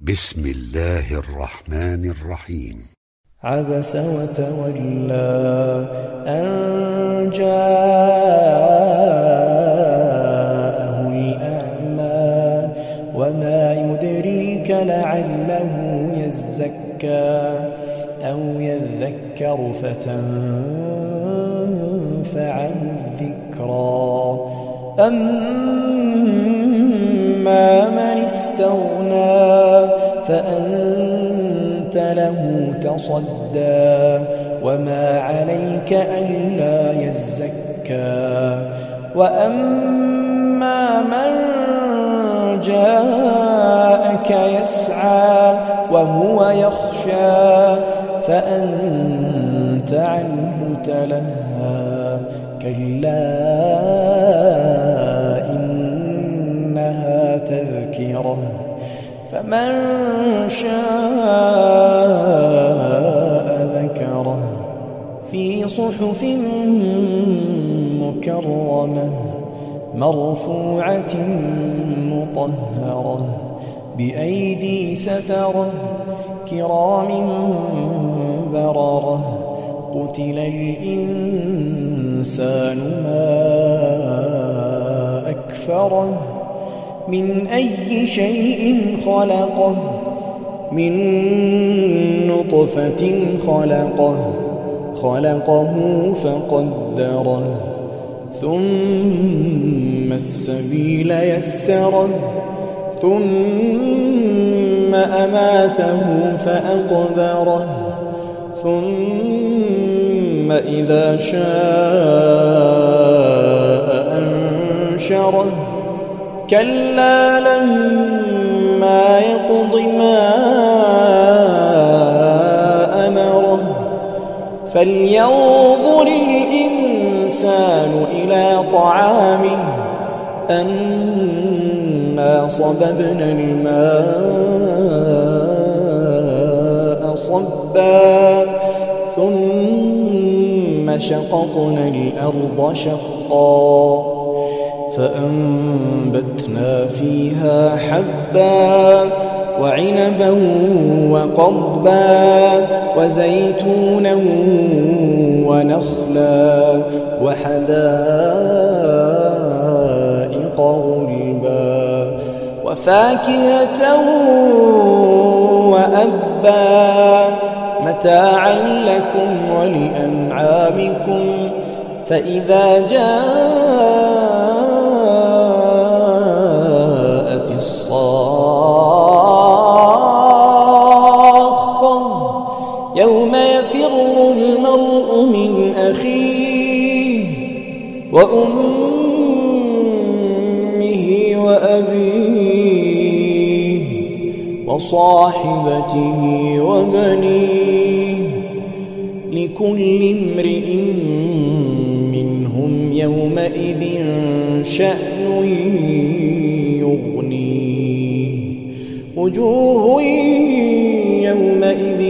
بسم الله الرحمن الرحيم. عبس وتولى أن جاءه الأعمى وما يدريك لعله يزكى أو يذكر فتنفعه الذكرى أما من استغنى فأنت له تصدى وما عليك ألا يزكى وأما من جاءك يسعى وهو يخشى فأنت عنه تلهى كلا إنها تذكرة فمن شاء ذكره في صحف مكرمة مرفوعة مطهرة بأيدي سفرة كرام بررة قتل الإنسان ما أكفره من أي شيء خلقه من نطفة خلقه فقدره ثم السبيل يسره ثم أماته فأقبره ثم إذا شاء أنشره كلا لما يقض ما أمره فلينظر الإنسان إلى طعامه أنا صببنا الماء صبا ثم شققنا الأرض شقا فأنبتنا فيها حبا وعنبا وقضبا وزيتونا ونخلا وحدائق غلبا وفاكهة وأبا متاعا لكم ولأنعامكم فإذا جاءت الصاخة يوم يفر المرء من أخيه وأمه وأبيه وصاحبته وبنيه لكل امرئ منهم يومئذ شأن يغنيه وجوه يومئذ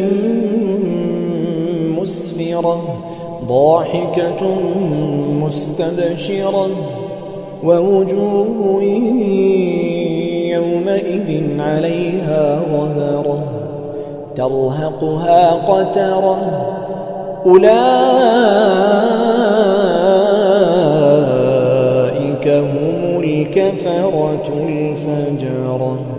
مسفرة ضاحكة مستبشرة ووجوه يومئذ عليها غبرة ترهقها قترة أولئك هم الكفرة الفجرة.